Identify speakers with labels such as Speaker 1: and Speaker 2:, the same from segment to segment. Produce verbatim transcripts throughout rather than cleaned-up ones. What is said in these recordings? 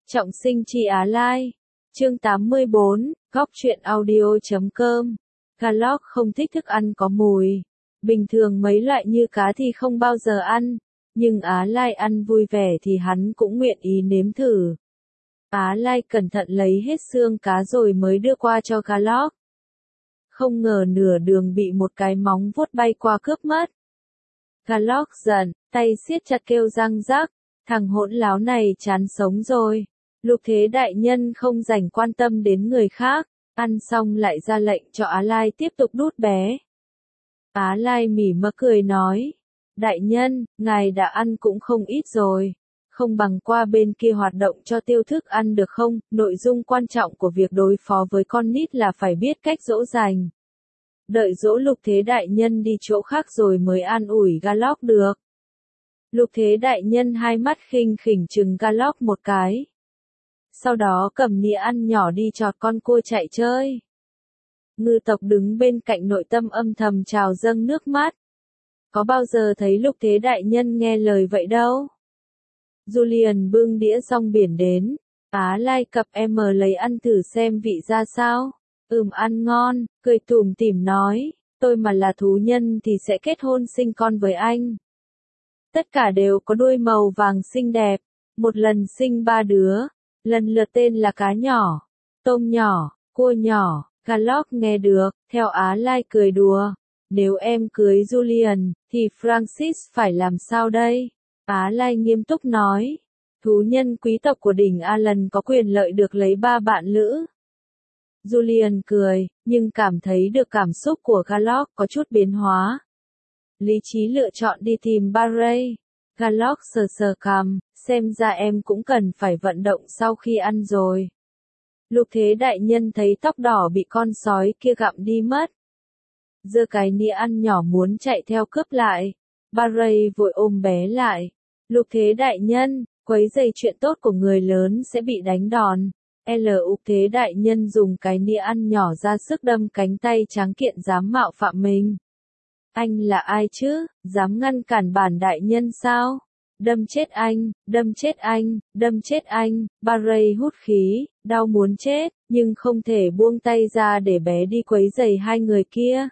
Speaker 1: Trọng sinh chi Á Lai. Chương tám mươi bốn, góc truyện audio.com. Galloc không thích thức ăn có mùi. Bình thường mấy loại như cá thì không bao giờ ăn, nhưng Á Lai ăn vui vẻ thì hắn cũng nguyện ý nếm thử. Á Lai cẩn thận lấy hết xương cá rồi mới đưa qua cho Galloc. Không ngờ nửa đường bị một cái móng vuốt bay qua cướp mất. Galloc giận, tay siết chặt kêu răng rắc, thằng hỗn láo này chán sống rồi. Lục Thế đại nhân không dành quan tâm đến người khác, ăn xong lại ra lệnh cho Á Lai tiếp tục đút bé. Á Lai mỉ mờ cười nói, đại nhân, ngài đã ăn cũng không ít rồi, không bằng qua bên kia hoạt động cho tiêu thức ăn được không? Nội dung quan trọng của việc đối phó với con nít là phải biết cách dỗ dành. Đợi dỗ Lục Thế đại nhân đi chỗ khác rồi mới an ủi Galloc được. Lục Thế đại nhân hai mắt khinh khỉnh trừng Galloc một cái. Sau đó cầm nĩa ăn nhỏ đi chọt con cua chạy chơi. Ngư tộc đứng bên cạnh nội tâm âm thầm trào dâng nước mắt. Có bao giờ thấy Lục Thế đại nhân nghe lời vậy đâu. Julian bưng đĩa rong biển đến. Á Lai cặp em lấy ăn thử xem vị ra sao. Ừm ăn ngon, cười tủm tỉm nói, tôi mà là thú nhân thì sẽ kết hôn sinh con với anh. Tất cả đều có đuôi màu vàng xinh đẹp, một lần sinh ba đứa, lần lượt tên là cá nhỏ, tôm nhỏ, cua nhỏ. Galloc nghe được, theo Á Lai cười đùa, nếu em cưới Julian, thì Francis phải làm sao đây? Á Lai nghiêm túc nói, thú nhân quý tộc của đỉnh Alan có quyền lợi được lấy ba bạn lữ. Julian cười, nhưng cảm thấy được cảm xúc của Galloc có chút biến hóa. Lý trí lựa chọn đi tìm Barry. Galloc sờ sờ cằm, xem ra em cũng cần phải vận động sau khi ăn rồi. Lục Thế đại nhân thấy tóc đỏ bị con sói kia gặm đi mất. Giơ cái nĩa ăn nhỏ muốn chạy theo cướp lại. Barry vội ôm bé lại. Lục Thế đại nhân, quấy rầy chuyện tốt của người lớn sẽ bị đánh đòn. Lục Thế đại nhân dùng cái nĩa ăn nhỏ ra sức đâm cánh tay tráng kiện dám mạo phạm mình. Anh là ai chứ, dám ngăn cản bản đại nhân sao? Đâm chết anh, đâm chết anh, đâm chết anh. Barry hút khí, đau muốn chết, nhưng không thể buông tay ra để bé đi quấy rầy hai người kia.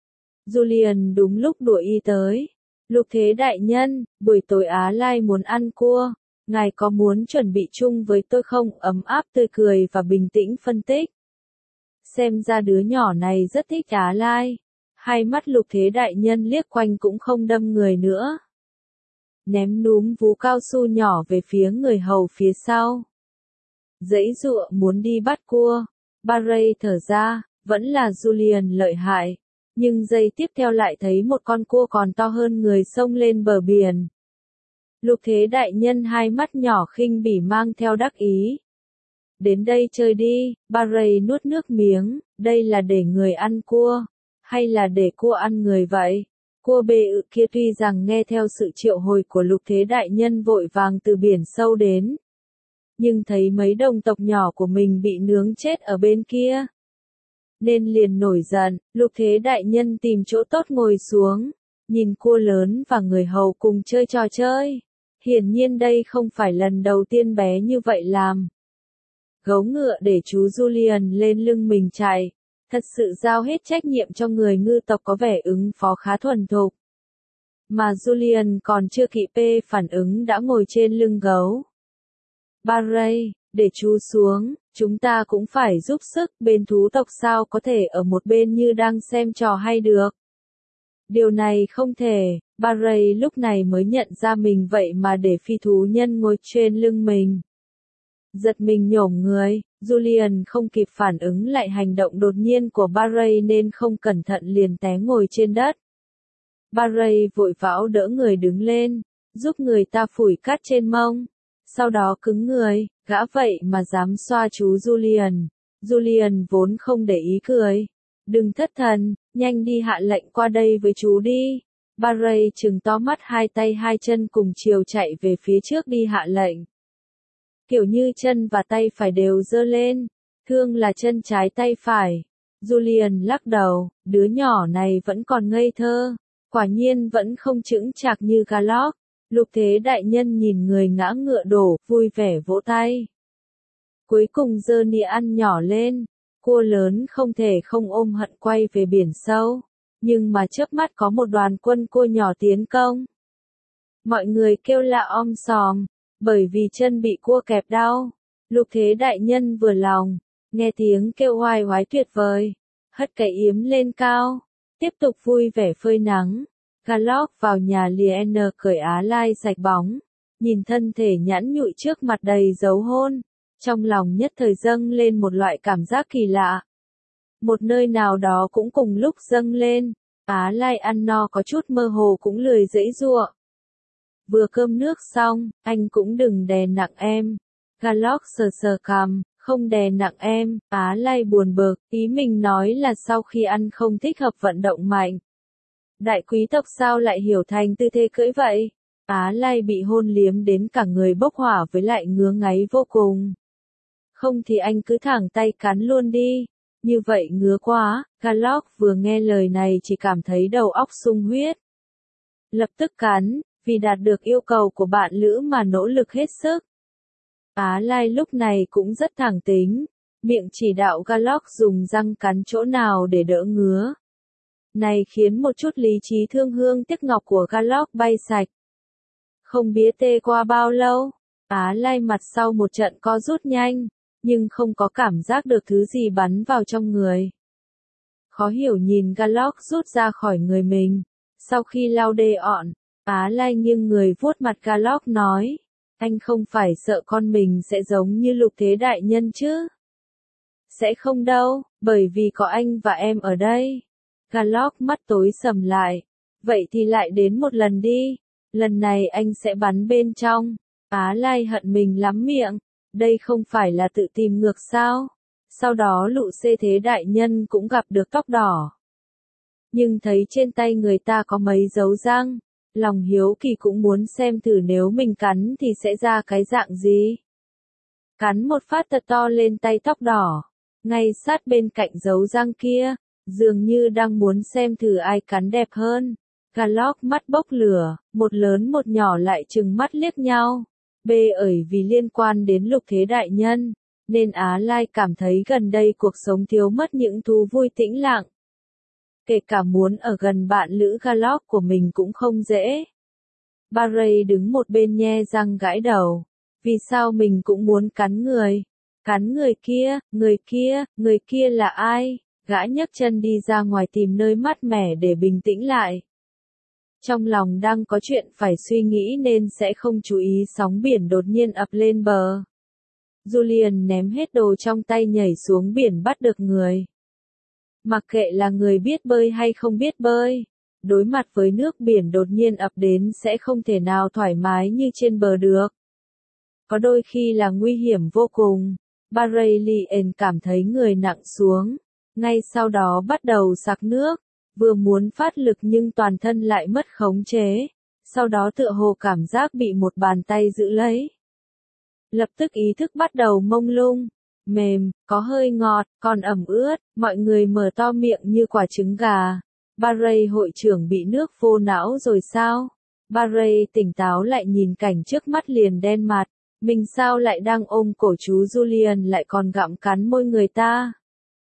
Speaker 1: Julian đúng lúc đuổi y tới. Lục Thế đại nhân, buổi tối Á Lai muốn ăn cua. Ngài có muốn chuẩn bị chung với tôi không? Ấm áp tươi cười và bình tĩnh phân tích. Xem ra đứa nhỏ này rất thích Á Lai. Hai mắt Lục Thế đại nhân liếc quanh cũng không đâm người nữa. Ném núm vú cao su nhỏ về phía người hầu phía sau. Giãy giụa muốn đi bắt cua. Barry thở ra, vẫn là Julian lợi hại. Nhưng giây tiếp theo lại thấy một con cua còn to hơn người xông lên bờ biển. Lục Thế đại nhân hai mắt nhỏ khinh bỉ mang theo đắc ý. Đến đây chơi đi. Barry nuốt nước miếng, đây là để người ăn cua, hay là để cua ăn người vậy? Cua bê ự kia tuy rằng nghe theo sự triệu hồi của Lục Thế đại nhân vội vàng từ biển sâu đến, nhưng thấy mấy đồng tộc nhỏ của mình bị nướng chết ở bên kia, nên liền nổi giận. Lục Thế đại nhân tìm chỗ tốt ngồi xuống, nhìn cua lớn và người hầu cùng chơi trò chơi. Hiển nhiên đây không phải lần đầu tiên bé như vậy làm. Gấu ngựa để chú Julian lên lưng mình chạy. Thật sự giao hết trách nhiệm cho người ngư tộc có vẻ ứng phó khá thuần thục. Mà Julian còn chưa kịp pê phản ứng đã ngồi trên lưng gấu. Barry, để chú xuống, chúng ta cũng phải giúp sức, bên thú tộc sao có thể ở một bên như đang xem trò hay được. Điều này không thể, Barry lúc này mới nhận ra mình vậy mà để phi thú nhân ngồi trên lưng mình. Giật mình nhổm người, Julian không kịp phản ứng lại hành động đột nhiên của Barry nên không cẩn thận liền té ngồi trên đất. Barry vội vã đỡ người đứng lên, giúp người ta phủi cát trên mông. Sau đó cứng người, gã vậy mà dám xoa chú Julian. Julian vốn không để ý cười. Đừng thất thần, nhanh đi hạ lệnh qua đây với chú đi. Barry trừng to mắt hai tay hai chân cùng chiều chạy về phía trước đi hạ lệnh. Kiểu như chân và tay phải đều giơ lên, thương là chân trái tay phải. Julian lắc đầu, đứa nhỏ này vẫn còn ngây thơ, quả nhiên vẫn không chững chạc như Galloc. Lục Thế đại nhân nhìn người ngã ngựa đổ, vui vẻ vỗ tay. Cuối cùng giơ nĩa ăn nhỏ lên, cua lớn không thể không ôm hận quay về biển sâu, nhưng mà chớp mắt có một đoàn quân cua nhỏ tiến công. Mọi người kêu la om sòm, bởi vì chân bị cua kẹp đau. Lục Thế Đại Nhân vừa lòng, nghe tiếng kêu oai oái tuyệt vời, hất cái yếm lên cao, tiếp tục vui vẻ phơi nắng. Garlock vào nhà liền cởi Á Lai sạch bóng, nhìn thân thể nhẵn nhụi trước mặt đầy dấu hôn, trong lòng nhất thời dâng lên một loại cảm giác kỳ lạ. Một nơi nào đó cũng cùng lúc dâng lên, Á Lai ăn no có chút mơ hồ cũng lười giãy giụa. Vừa cơm nước xong, anh cũng đừng đè nặng em. Garlock sờ sờ cằm, không đè nặng em. Á Lai buồn bực, ý mình nói là sau khi ăn không thích hợp vận động mạnh. Đại quý tộc sao lại hiểu thành tư thế cưỡi vậy? Á Lai bị hôn liếm đến cả người bốc hỏa với lại ngứa ngáy vô cùng. Không thì anh cứ thẳng tay cắn luôn đi. Như vậy ngứa quá. Garlock vừa nghe lời này chỉ cảm thấy đầu óc sung huyết. Lập tức cắn, vì đạt được yêu cầu của bạn lữ mà nỗ lực hết sức. Á Lai lúc này cũng rất thẳng tính, miệng chỉ đạo Garlock dùng răng cắn chỗ nào để đỡ ngứa. Này khiến một chút lý trí thương hương tiếc ngọc của Garlock bay sạch. Không biết tê qua bao lâu, Á Lai mặt sau một trận co rút nhanh, nhưng không có cảm giác được thứ gì bắn vào trong người. Khó hiểu nhìn Garlock rút ra khỏi người mình, sau khi lau đê ọt, Á Lai nghiêng người vuốt mặt Garlock nói, anh không phải sợ con mình sẽ giống như Lục Thế Đại Nhân chứ? Sẽ không đâu, bởi vì có anh và em ở đây. Garlock mắt tối sầm lại, vậy thì lại đến một lần đi, lần này anh sẽ bắn bên trong. Á Lai hận mình lắm miệng, đây không phải là tự tìm ngược sao? Sau đó Lục Thế Đại Nhân cũng gặp được tóc đỏ. Nhưng thấy trên tay người ta có mấy dấu răng. Lòng hiếu kỳ cũng muốn xem thử nếu mình cắn thì sẽ ra cái dạng gì. Cắn một phát thật to lên tay tóc đỏ, ngay sát bên cạnh dấu răng kia, dường như đang muốn xem thử ai cắn đẹp hơn. Garlock mắt bốc lửa, một lớn một nhỏ lại trừng mắt liếc nhau. Bê ởi vì liên quan đến Lục Thế Đại Nhân, nên Á Lai cảm thấy gần đây cuộc sống thiếu mất những thú vui tĩnh lặng. Kể cả muốn ở gần bạn lữ Garlock của mình cũng không dễ. Barry đứng một bên nhe răng gãi đầu. Vì sao mình cũng muốn cắn người? Cắn người kia, người kia, người kia là ai? Gã nhấc chân đi ra ngoài tìm nơi mát mẻ để bình tĩnh lại. Trong lòng đang có chuyện phải suy nghĩ nên sẽ không chú ý sóng biển đột nhiên ập lên bờ. Julian ném hết đồ trong tay nhảy xuống biển bắt được người. Mặc kệ là người biết bơi hay không biết bơi, đối mặt với nước biển đột nhiên ập đến sẽ không thể nào thoải mái như trên bờ được. Có đôi khi là nguy hiểm vô cùng. Barrelian cảm thấy người nặng xuống, ngay sau đó bắt đầu sặc nước, vừa muốn phát lực nhưng toàn thân lại mất khống chế, sau đó tựa hồ cảm giác bị một bàn tay giữ lấy. Lập tức ý thức bắt đầu mông lung. Mềm, có hơi ngọt, còn ẩm ướt, mọi người mở to miệng như quả trứng gà. Barry hội trưởng bị nước vô não rồi sao? Barry tỉnh táo lại nhìn cảnh trước mắt liền đen mặt. Mình sao lại đang ôm cổ chú Julian lại còn gặm cắn môi người ta?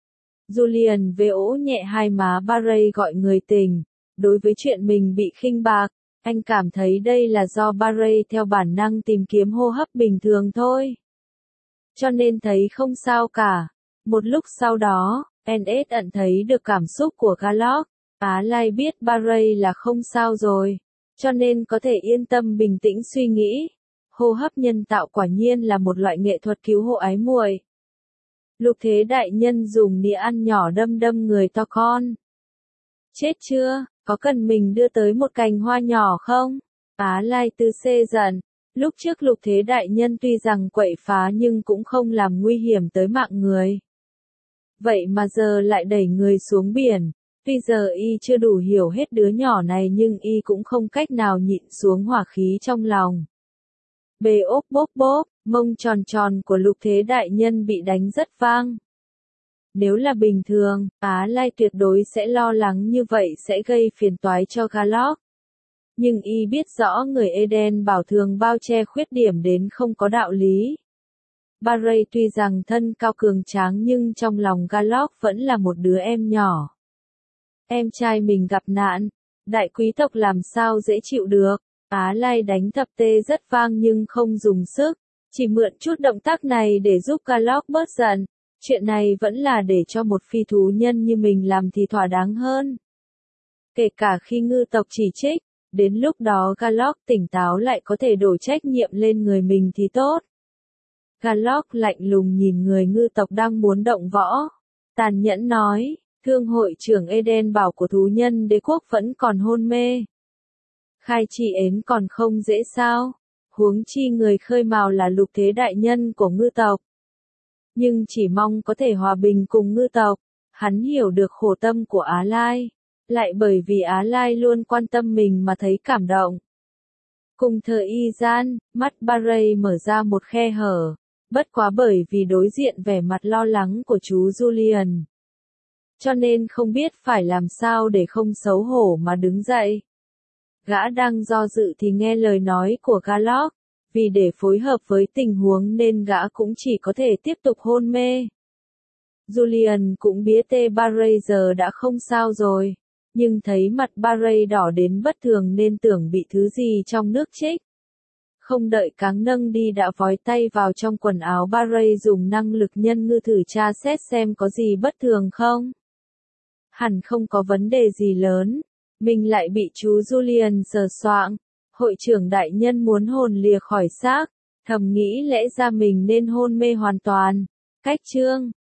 Speaker 1: Julian vỗ nhẹ hai má Barry gọi người tỉnh. Đối với chuyện mình bị khinh bạc, anh cảm thấy đây là do Barry theo bản năng tìm kiếm hô hấp bình thường thôi. Cho nên thấy không sao cả. Một lúc sau đó, en ét ẩn thấy được cảm xúc của Garlock. Á Lai biết Barry là không sao rồi, cho nên có thể yên tâm bình tĩnh suy nghĩ. Hô hấp nhân tạo quả nhiên là một loại nghệ thuật cứu hộ ái muội. Lục Thế Đại Nhân dùng nĩa ăn nhỏ đâm đâm người to con. Chết chưa, có cần mình đưa tới một cành hoa nhỏ không? Á Lai tư xê giận. Lúc trước Lục Thế Đại Nhân tuy rằng quậy phá nhưng cũng không làm nguy hiểm tới mạng người. Vậy mà giờ lại đẩy người xuống biển. Tuy giờ y chưa đủ hiểu hết đứa nhỏ này nhưng y cũng không cách nào nhịn xuống hỏa khí trong lòng. Bê ốp bốp bốp, mông tròn tròn của Lục Thế Đại Nhân bị đánh rất vang. Nếu là bình thường, Á Lai tuyệt đối sẽ lo lắng như vậy sẽ gây phiền toái cho Garlock. Nhưng y biết rõ người Eden bảo thường bao che khuyết điểm đến không có đạo lý. Barry tuy rằng thân cao cường tráng nhưng trong lòng Garlock vẫn là một đứa em nhỏ. Em trai mình gặp nạn, đại quý tộc làm sao dễ chịu được. Á Lai đánh thập tê rất vang nhưng không dùng sức, chỉ mượn chút động tác này để giúp Garlock bớt giận. Chuyện này vẫn là để cho một phi thú nhân như mình làm thì thỏa đáng hơn. Kể cả khi ngư tộc chỉ trích, đến lúc đó Garlock tỉnh táo lại có thể đổ trách nhiệm lên người mình thì tốt. Garlock lạnh lùng nhìn người ngư tộc đang muốn động võ, tàn nhẫn nói, thương hội trưởng Eden bảo của thú nhân đế quốc vẫn còn hôn mê. Khai chi ến còn không dễ sao, huống chi người khơi mào là lục thế đại nhân của ngư tộc. Nhưng chỉ mong có thể hòa bình cùng ngư tộc, hắn hiểu được khổ tâm của Á Lai, lại bởi vì Á Lai luôn quan tâm mình mà thấy cảm động. Cùng thời y gian, mắt Barry mở ra một khe hở, bất quá bởi vì đối diện vẻ mặt lo lắng của chú Julian. Cho nên không biết phải làm sao để không xấu hổ mà đứng dậy. Gã đang do dự thì nghe lời nói của Garlock, vì để phối hợp với tình huống nên gã cũng chỉ có thể tiếp tục hôn mê. Julian cũng biết tê Barry giờ đã không sao rồi, nhưng thấy mặt Barry đỏ đến bất thường nên tưởng bị thứ gì trong nước trích. Không đợi cáng nâng đi đã vói tay vào trong quần áo Barry dùng năng lực nhân ngư thử tra xét xem có gì bất thường không. Hẳn không có vấn đề gì lớn, mình lại bị chú Julian sờ soạng. Hội trưởng đại nhân muốn hồn lìa khỏi xác, thầm nghĩ lẽ ra mình nên hôn mê hoàn toàn. Cách chương